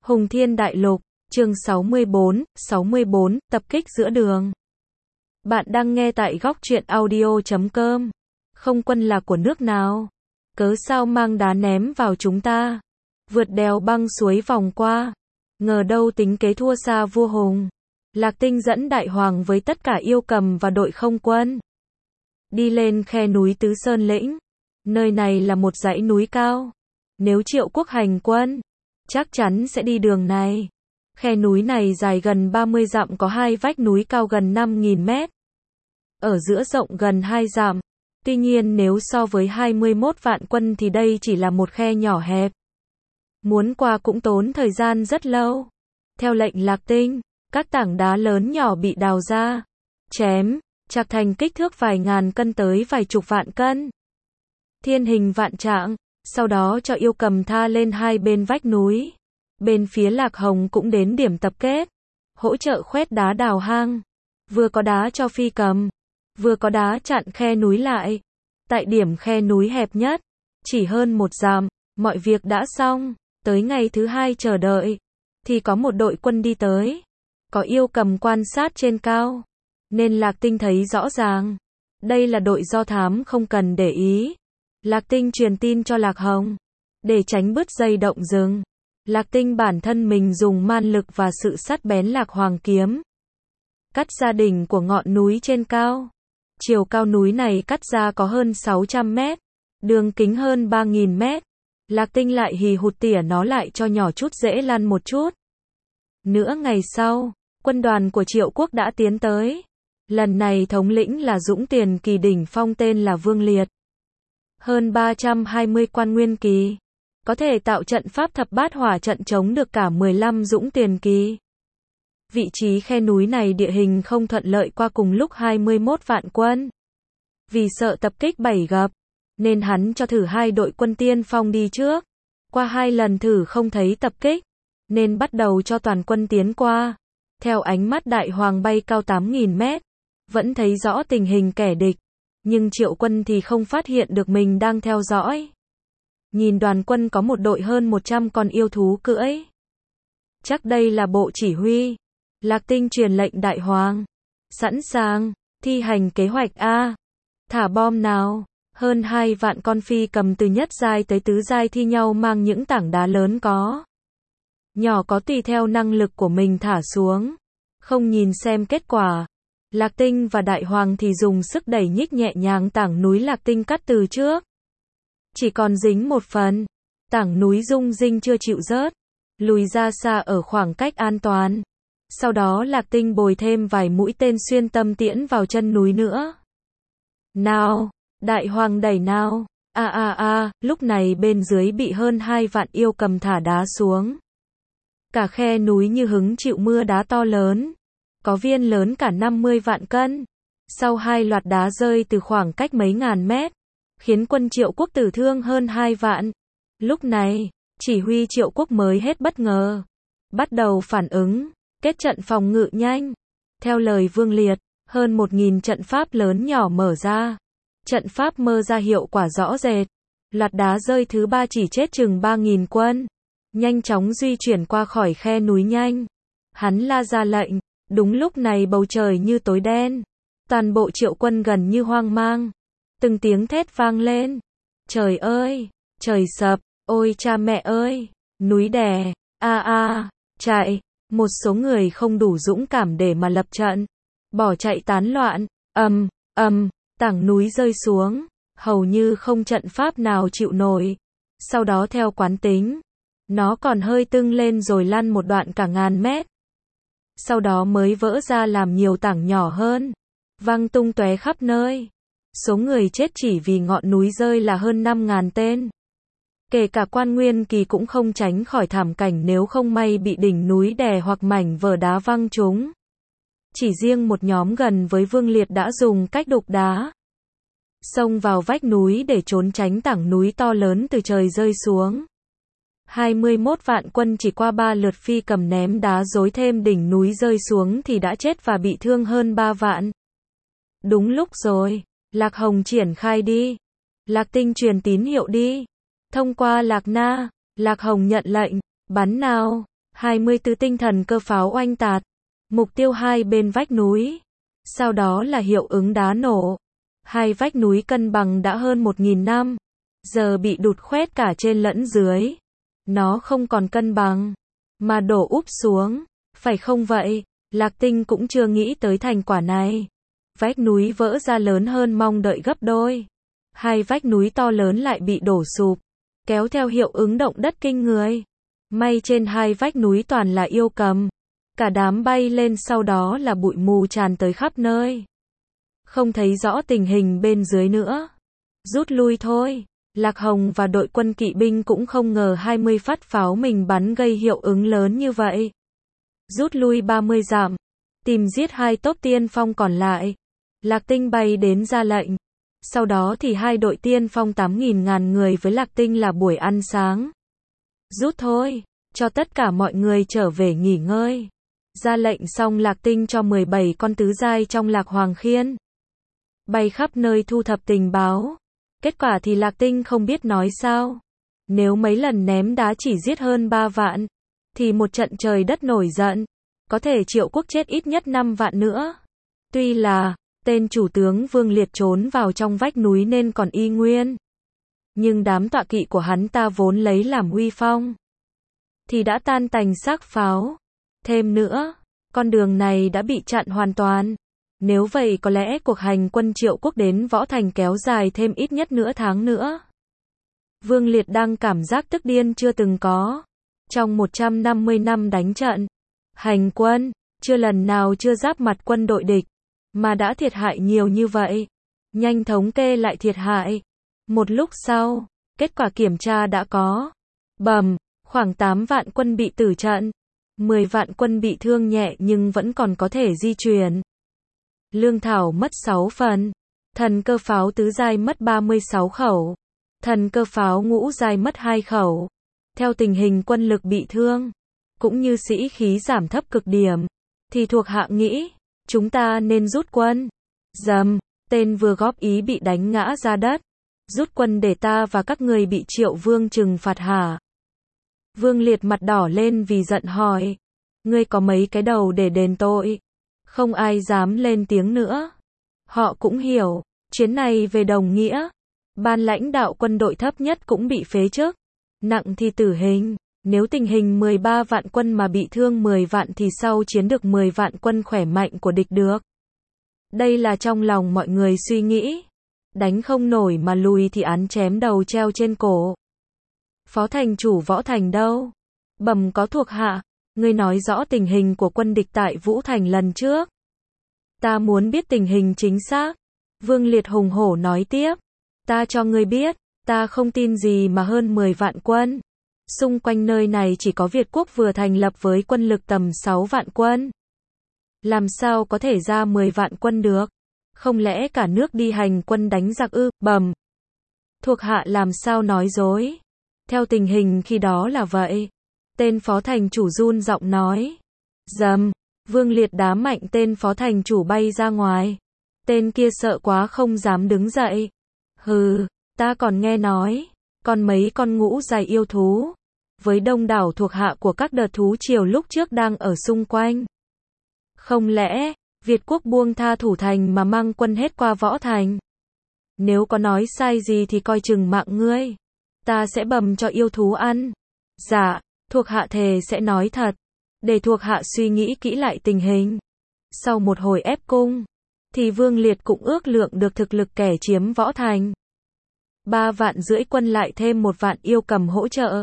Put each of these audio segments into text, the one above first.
Hùng Thiên Đại Lục, chương 64, tập kích giữa đường. Bạn đang nghe tại góc truyện audio.com. Không quân là của nước nào? Cớ sao mang đá ném vào chúng ta? Vượt đèo băng suối vòng qua. Ngờ đâu tính kế thua xa vua Hùng. Lạc Tinh dẫn Đại Hoàng với tất cả yêu cầm và đội không quân. Đi lên khe núi Tứ Sơn Lĩnh. Nơi này là một dãy núi cao. Nếu Triệu Quốc hành quân, chắc chắn sẽ đi đường này. Khe núi này dài gần 30 dặm, có hai vách núi cao gần 5.000 mét. Ở giữa rộng gần 2 dặm. Tuy nhiên nếu so với 21 vạn quân thì đây chỉ là một khe nhỏ hẹp. Muốn qua cũng tốn thời gian rất lâu. Theo lệnh Lạc Tinh, các tảng đá lớn nhỏ bị đào ra, chém, chạc thành kích thước vài ngàn cân tới vài chục vạn cân. Thiên hình vạn trạng, sau đó cho yêu cầm tha lên hai bên vách núi. Bên phía Lạc Hồng cũng đến điểm tập kết, hỗ trợ khoét đá đào hang. Vừa có đá cho phi cầm, vừa có đá chặn khe núi lại. Tại điểm khe núi hẹp nhất, chỉ hơn 1 dặm, mọi việc đã xong. Tới ngày thứ hai chờ đợi, thì có một đội quân đi tới. Có yêu cầm quan sát trên cao, nên Lạc Tinh thấy rõ ràng. Đây là đội do thám, không cần để ý. Lạc Tinh truyền tin cho Lạc Hồng, để tránh bứt dây động rừng. Lạc Tinh bản thân mình dùng man lực và sự sắc bén Lạc Hoàng kiếm, cắt ra đỉnh của ngọn núi trên cao. Chiều cao núi này cắt ra có hơn 600 mét, đường kính hơn 3.000 mét. Lạc Tinh lại hì hụt tỉa nó lại cho nhỏ chút dễ lăn một chút. Nửa ngày sau, quân đoàn của Triệu Quốc đã tiến tới. Lần này thống lĩnh là Dũng Tiền Kỳ đỉnh phong tên là Vương Liệt. Hơn 320 quan nguyên kỳ, có thể tạo trận pháp thập bát hỏa trận chống được cả 15 Dũng Tiền Kỳ. Vị trí khe núi này địa hình không thuận lợi qua cùng lúc 21 vạn quân. Vì sợ tập kích bảy gặp, nên hắn cho thử hai đội quân tiên phong đi trước. Qua 2 lần thử không thấy tập kích, nên bắt đầu cho toàn quân tiến qua. Theo ánh mắt Đại Hoàng bay cao 8.000 mét, vẫn thấy rõ tình hình kẻ địch. Nhưng Triệu quân thì không phát hiện được mình đang theo dõi. Nhìn đoàn quân có một đội hơn 100 con yêu thú cưỡi. Chắc đây là bộ chỉ huy. Lạc Tinh truyền lệnh Đại Hoàng. Sẵn sàng, thi hành kế hoạch A. Thả bom nào. Hơn 2 vạn con phi cầm từ nhất giai tới tứ giai thi nhau mang những tảng đá lớn có. Nhỏ có tùy theo năng lực của mình thả xuống. Không nhìn xem kết quả. Lạc Tinh và Đại Hoàng thì dùng sức đẩy nhích nhẹ nhàng tảng núi Lạc Tinh cắt từ trước. Chỉ còn dính một phần. Tảng núi rung rinh chưa chịu rớt. Lùi ra xa ở khoảng cách an toàn. Sau đó Lạc Tinh bồi thêm vài mũi tên xuyên tâm tiễn vào chân núi nữa. Nào, Đại Hoàng đẩy nào. Lúc này bên dưới bị hơn 2 vạn yêu cầm thả đá xuống. Cả khe núi như hứng chịu mưa đá to lớn. Có viên lớn cả 50 vạn cân. Sau 2 loạt đá rơi từ khoảng cách mấy ngàn mét, khiến quân Triệu Quốc tử thương hơn 2 vạn. Lúc này, chỉ huy Triệu Quốc mới hết bất ngờ. Bắt đầu phản ứng, kết trận phòng ngự nhanh. Theo lời Vương Liệt, hơn 1.000 trận pháp lớn nhỏ mở ra. Trận pháp mơ ra hiệu quả rõ rệt. Loạt đá rơi thứ 3 chỉ chết chừng 3.000 quân. Nhanh chóng di chuyển qua khỏi khe núi nhanh. Hắn la ra lệnh. Đúng lúc này bầu trời như tối đen. Toàn bộ Triệu quân gần như hoang mang. Từng tiếng thét vang lên. Trời ơi! Trời sập! Ôi cha mẹ ơi! Núi đè! Chạy! Một số người không đủ dũng cảm để mà lập trận. Bỏ chạy tán loạn. Tảng núi rơi xuống. Hầu như không trận pháp nào chịu nổi. Sau đó theo quán tính, nó còn hơi tưng lên rồi lăn một đoạn cả ngàn mét. Sau đó mới vỡ ra làm nhiều tảng nhỏ hơn, văng tung tóe khắp nơi. Số người chết chỉ vì ngọn núi rơi là hơn 5.000 tên. Kể cả quan nguyên kỳ cũng không tránh khỏi thảm cảnh nếu không may bị đỉnh núi đè hoặc mảnh vỡ đá văng trúng. Chỉ riêng một nhóm gần với Vương Liệt đã dùng cách đục đá, xông vào vách núi để trốn tránh tảng núi to lớn từ trời rơi xuống. 21 vạn quân chỉ qua 3 lượt phi cầm ném đá dối thêm đỉnh núi rơi xuống thì đã chết và bị thương hơn 3 vạn. Đúng lúc rồi, Lạc Hồng triển khai đi. Lạc Tinh truyền tín hiệu đi. Thông qua Lạc Na, Lạc Hồng nhận lệnh, bắn nào. 24 tinh thần cơ pháo oanh tạc. Mục tiêu hai bên vách núi. Sau đó là hiệu ứng đá nổ. Hai vách núi cân bằng đã hơn 1.000 năm. Giờ bị đụt khoét cả trên lẫn dưới. Nó không còn cân bằng. Mà đổ úp xuống. Phải không vậy? Lạc Tinh cũng chưa nghĩ tới thành quả này. Vách núi vỡ ra lớn hơn mong đợi gấp đôi. Hai vách núi to lớn lại bị đổ sụp. Kéo theo hiệu ứng động đất kinh người. May trên hai vách núi toàn là yêu cầm. Cả đám bay lên sau đó là bụi mù tràn tới khắp nơi. Không thấy rõ tình hình bên dưới nữa. Rút lui thôi. Lạc Hồng và đội quân kỵ binh cũng không ngờ 20 phát pháo mình bắn gây hiệu ứng lớn như vậy. Rút lui 30 dặm. Tìm giết hai tốp tiên phong còn lại. Lạc Tinh bay đến ra lệnh. Sau đó thì hai đội tiên phong 8.000 ngàn người với Lạc Tinh là buổi ăn sáng. Rút thôi. Cho tất cả mọi người trở về nghỉ ngơi. Ra lệnh xong Lạc Tinh cho 17 con tứ giai trong Lạc Hoàng Khiên bay khắp nơi thu thập tình báo. Kết quả thì Lạc Tinh không biết nói sao. Nếu mấy lần ném đá chỉ giết hơn 3 vạn, thì một trận trời đất nổi giận, có thể Triệu Quốc chết ít nhất 5 vạn nữa. Tuy là, tên chủ tướng Vương Liệt trốn vào trong vách núi nên còn y nguyên. Nhưng đám tọa kỵ của hắn ta vốn lấy làm uy phong, thì đã tan tành xác pháo. Thêm nữa, con đường này đã bị chặn hoàn toàn. Nếu vậy có lẽ cuộc hành quân Triệu Quốc đến Võ Thành kéo dài thêm ít nhất nửa tháng nữa. Vương Liệt đang cảm giác tức điên chưa từng có. Trong 150 năm đánh trận, hành quân, chưa lần nào chưa giáp mặt quân đội địch, mà đã thiệt hại nhiều như vậy. Nhanh thống kê lại thiệt hại. Một lúc sau, kết quả kiểm tra đã có. Bầm, khoảng 8 vạn quân bị tử trận. 10 vạn quân bị thương nhẹ nhưng vẫn còn có thể di chuyển. Lương thảo mất 6 phần. Thần cơ pháo tứ giai mất 36 khẩu. Thần cơ pháo ngũ giai mất 2 khẩu. Theo tình hình quân lực bị thương, cũng như sĩ khí giảm thấp cực điểm, thì thuộc hạ nghĩ, chúng ta nên rút quân. Dầm, tên vừa góp ý bị đánh ngã ra đất. Rút quân để ta và các người bị Triệu Vương trừng phạt hả? Vương Liệt mặt đỏ lên vì giận hỏi. Ngươi có mấy cái đầu để đền tội? Không ai dám lên tiếng nữa. Họ cũng hiểu, chuyến này về đồng nghĩa. Ban lãnh đạo quân đội thấp nhất cũng bị phế chức. Nặng thì tử hình. Nếu tình hình 13 vạn quân mà bị thương 10 vạn thì sau chiến được 10 vạn quân khỏe mạnh của địch được. Đây là trong lòng mọi người suy nghĩ. Đánh không nổi mà lùi thì án chém đầu treo trên cổ. Phó thành chủ Võ Thành đâu? Bẩm có thuộc hạ. Ngươi nói rõ tình hình của quân địch tại Vũ Thành lần trước. Ta muốn biết tình hình chính xác. Vương Liệt hùng hổ nói tiếp. Ta cho ngươi biết, ta không tin gì mà hơn 10 vạn quân. Xung quanh nơi này chỉ có Việt Quốc vừa thành lập với quân lực tầm 6 vạn quân. Làm sao có thể ra 10 vạn quân được? Không lẽ cả nước đi hành quân đánh giặc ư? Bầm. Thuộc hạ làm sao nói dối? Theo tình hình khi đó là vậy. Tên phó thành chủ run giọng nói. Dầm. Vương Liệt đá mạnh tên phó thành chủ bay ra ngoài. Tên kia sợ quá không dám đứng dậy. Hừ, ta còn nghe nói, còn mấy con ngũ giai yêu thú, với đông đảo thuộc hạ của các đợt thú triều lúc trước đang ở xung quanh. Không lẽ, Việt Quốc buông tha thủ thành mà mang quân hết qua Võ Thành? Nếu có nói sai gì thì coi chừng mạng ngươi. Ta sẽ bầm cho yêu thú ăn. Dạ, thuộc hạ thề sẽ nói thật. Để thuộc hạ suy nghĩ kỹ lại tình hình. Sau một hồi ép cung, thì Vương Liệt cũng ước lượng được thực lực kẻ chiếm Võ Thành. 3,5 vạn quân lại thêm 1 vạn yêu cầm hỗ trợ.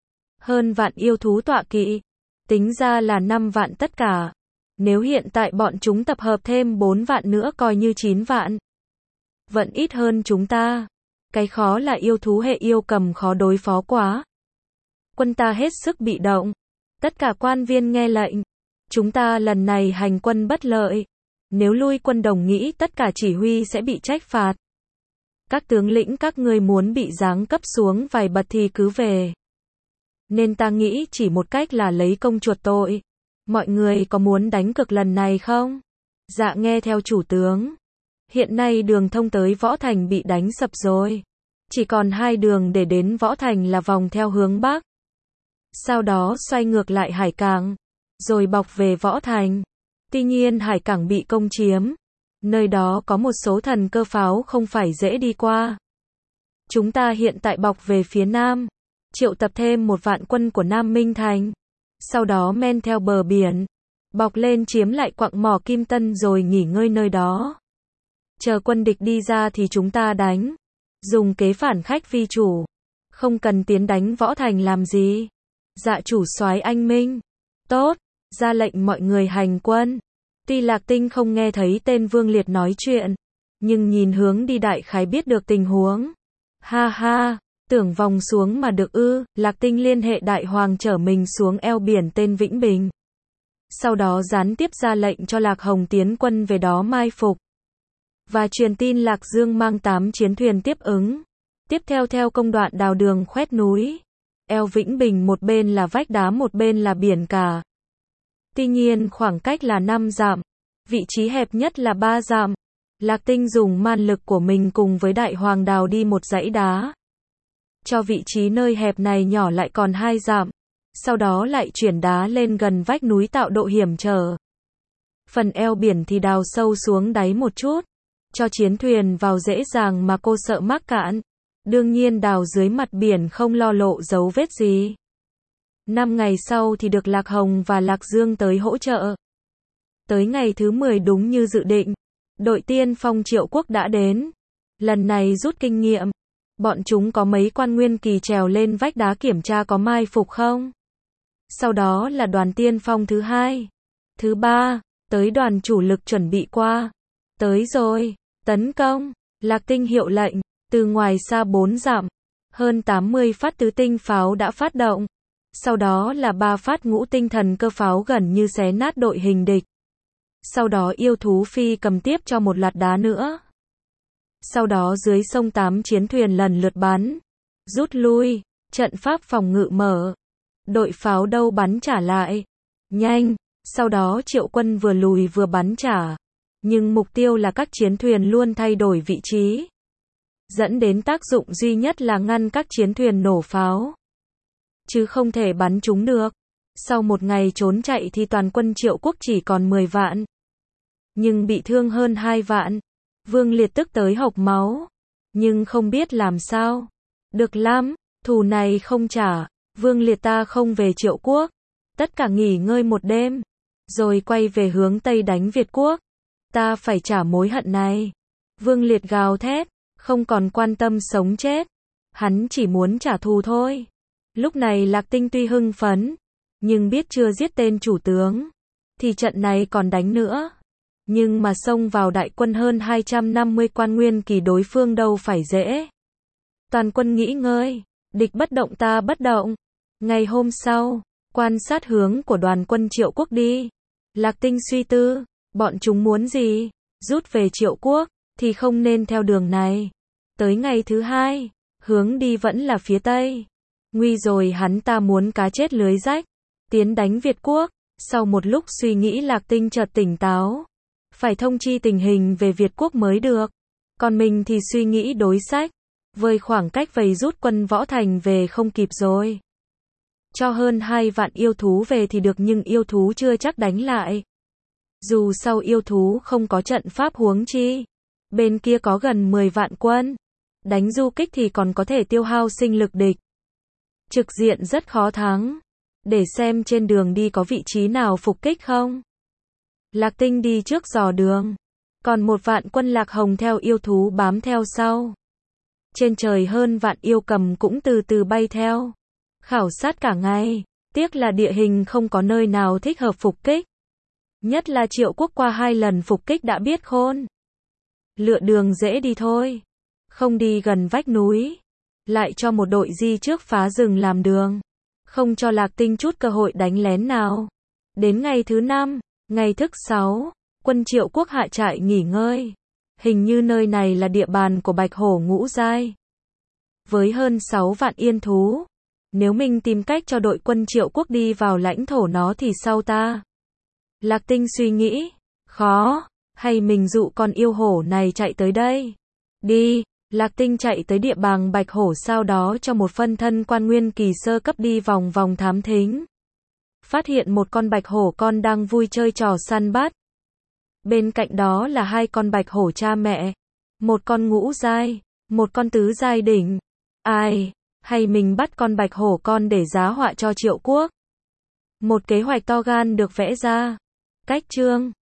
Hơn vạn yêu thú tọa kỵ. Tính ra là 5 vạn tất cả. Nếu hiện tại bọn chúng tập hợp thêm 4 vạn nữa coi như 9 vạn. Vẫn ít hơn chúng ta. Cái khó là yêu thú hệ yêu cầm khó đối phó quá. Quân ta hết sức bị động. Tất cả quan viên nghe lệnh. Chúng ta lần này hành quân bất lợi. Nếu lui quân đồng nghĩ tất cả chỉ huy sẽ bị trách phạt. Các tướng lĩnh các ngươi muốn bị giáng cấp xuống vài bậc thì cứ về. Nên ta nghĩ chỉ một cách là lấy công chuộc tội. Mọi người có muốn đánh cược lần này không? Dạ nghe theo chủ tướng. Hiện nay đường thông tới Võ Thành bị đánh sập rồi. Chỉ còn 2 đường để đến Võ Thành là vòng theo hướng Bắc. sau đó xoay ngược lại hải cảng, rồi bọc về Võ Thành. Tuy nhiên hải cảng bị công chiếm, nơi đó có một số thần cơ pháo không phải dễ đi qua. Chúng ta hiện tại bọc về phía nam, triệu tập thêm một vạn quân của Nam Minh Thành, sau đó men theo bờ biển, bọc lên chiếm lại quặng mỏ Kim Tân rồi nghỉ ngơi nơi đó. Chờ quân địch đi ra thì chúng ta đánh, dùng kế phản khách vi chủ, không cần tiến đánh Võ Thành làm gì. Dạ chủ soái anh minh. Tốt, ra lệnh mọi người hành quân. Tuy Lạc Tinh không nghe thấy tên Vương Liệt nói chuyện, nhưng nhìn hướng đi đại khái biết được tình huống. Ha ha, tưởng vòng xuống mà được ư. Lạc Tinh liên hệ đại hoàng chở mình xuống eo biển tên Vĩnh Bình. Sau đó gián tiếp ra lệnh cho Lạc Hồng tiến quân về đó mai phục. Và truyền tin Lạc Dương mang 8 chiến thuyền tiếp ứng. Tiếp theo theo công đoạn đào đường khoét núi. Eo Vĩnh Bình một bên là vách đá một bên là biển cả. Tuy nhiên khoảng cách là 5 dặm, vị trí hẹp nhất là 3 dặm. Lạc Tinh dùng man lực của mình cùng với đại hoàng đào đi một dãy đá. Cho vị trí nơi hẹp này nhỏ lại còn 2 dặm. Sau đó lại chuyển đá lên gần vách núi tạo độ hiểm trở. Phần eo biển thì đào sâu xuống đáy một chút, cho chiến thuyền vào dễ dàng mà cô sợ mắc cạn. Đương nhiên đào dưới mặt biển không lo lộ dấu vết gì. 5 ngày sau thì được Lạc Hồng và Lạc Dương tới hỗ trợ. Tới ngày thứ 10 đúng như dự định, đội tiên phong Triệu Quốc đã đến. Lần này rút kinh nghiệm, bọn chúng có mấy quan nguyên kỳ trèo lên vách đá kiểm tra có mai phục không. Sau đó là đoàn tiên phong thứ 2, thứ 3, tới đoàn chủ lực chuẩn bị qua. Tới rồi, tấn công. Lạc Tinh hiệu lệnh, từ ngoài xa 4 dặm, hơn 80 phát tứ tinh pháo đã phát động. Sau đó là 3 phát ngũ tinh thần cơ pháo gần như xé nát đội hình địch. Sau đó yêu thú phi cầm tiếp cho một loạt đá nữa. Sau đó dưới sông 8 chiến thuyền lần lượt bắn. Rút lui, trận pháp phòng ngự mở. Đội pháo đâu bắn trả lại. Nhanh, sau đó Triệu quân vừa lùi vừa bắn trả. Nhưng mục tiêu là các chiến thuyền luôn thay đổi vị trí. Dẫn đến tác dụng duy nhất là ngăn các chiến thuyền nổ pháo. Chứ không thể bắn chúng được. Sau một ngày trốn chạy thì toàn quân Triệu Quốc chỉ còn 10 vạn. Nhưng bị thương hơn 2 vạn. Vương Liệt tức tới hộc máu. Nhưng không biết làm sao. Được lắm, thù này không trả. Vương Liệt ta không về Triệu Quốc. Tất cả nghỉ ngơi một đêm. Rồi quay về hướng Tây đánh Việt Quốc. Ta phải trả mối hận này. Vương Liệt gào thét, không còn quan tâm sống chết. Hắn chỉ muốn trả thù thôi. Lúc này Lạc Tinh tuy hưng phấn, nhưng biết chưa giết tên chủ tướng, thì trận này còn đánh nữa. Nhưng mà xông vào đại quân hơn 250 quan nguyên kỳ đối phương đâu phải dễ. Toàn quân nghỉ ngơi, địch bất động ta bất động. Ngày hôm sau, quan sát hướng của đoàn quân Triệu Quốc đi. Lạc Tinh suy tư, bọn chúng muốn gì? Rút về Triệu Quốc, thì không nên theo đường này. Tới ngày thứ 2, hướng đi vẫn là phía Tây. Nguy rồi hắn ta muốn cá chết lưới rách. Tiến đánh Việt Quốc. Sau một lúc suy nghĩ Lạc Tinh chợt tỉnh táo. Phải thông chi tình hình về Việt Quốc mới được. Còn mình thì suy nghĩ đối sách. Với khoảng cách vây rút quân Võ Thành về không kịp rồi. Cho hơn 2 vạn yêu thú về thì được nhưng yêu thú chưa chắc đánh lại. Dù sau yêu thú không có trận pháp huống chi. Bên kia có gần 10 vạn quân. Đánh du kích thì còn có thể tiêu hao sinh lực địch. Trực diện rất khó thắng. Để xem trên đường đi có vị trí nào phục kích không. Lạc Tinh đi trước dò đường. Còn một vạn quân Lạc Hồng theo yêu thú bám theo sau. Trên trời hơn vạn yêu cầm cũng từ từ bay theo. Khảo sát cả ngày. Tiếc là địa hình không có nơi nào thích hợp phục kích. Nhất là Triệu Quốc qua 2 lần phục kích đã biết khôn. Lựa đường dễ đi thôi. Không đi gần vách núi. Lại cho một đội di trước phá rừng làm đường. Không cho Lạc Tinh chút cơ hội đánh lén nào. Đến ngày thứ 5, ngày thứ 6, quân Triệu Quốc hạ trại nghỉ ngơi. Hình như nơi này là địa bàn của Bạch Hổ Ngũ Giai. Với hơn 6 vạn yên thú. Nếu mình tìm cách cho đội quân Triệu Quốc đi vào lãnh thổ nó thì sao ta? Lạc Tinh suy nghĩ. Khó. Hay mình dụ con yêu hổ này chạy tới đây? Đi. Lạc Tinh chạy tới địa bàn Bạch Hổ sau đó cho một phân thân quan nguyên kỳ sơ cấp đi vòng vòng thám thính. Phát hiện một con bạch hổ con đang vui chơi trò săn bắt. Bên cạnh đó là hai con bạch hổ cha mẹ. Một con ngũ giai, một con tứ giai đỉnh. Ai, hay mình bắt con bạch hổ con để giá họa cho Triệu Quốc. Một kế hoạch to gan được vẽ ra. Cách chương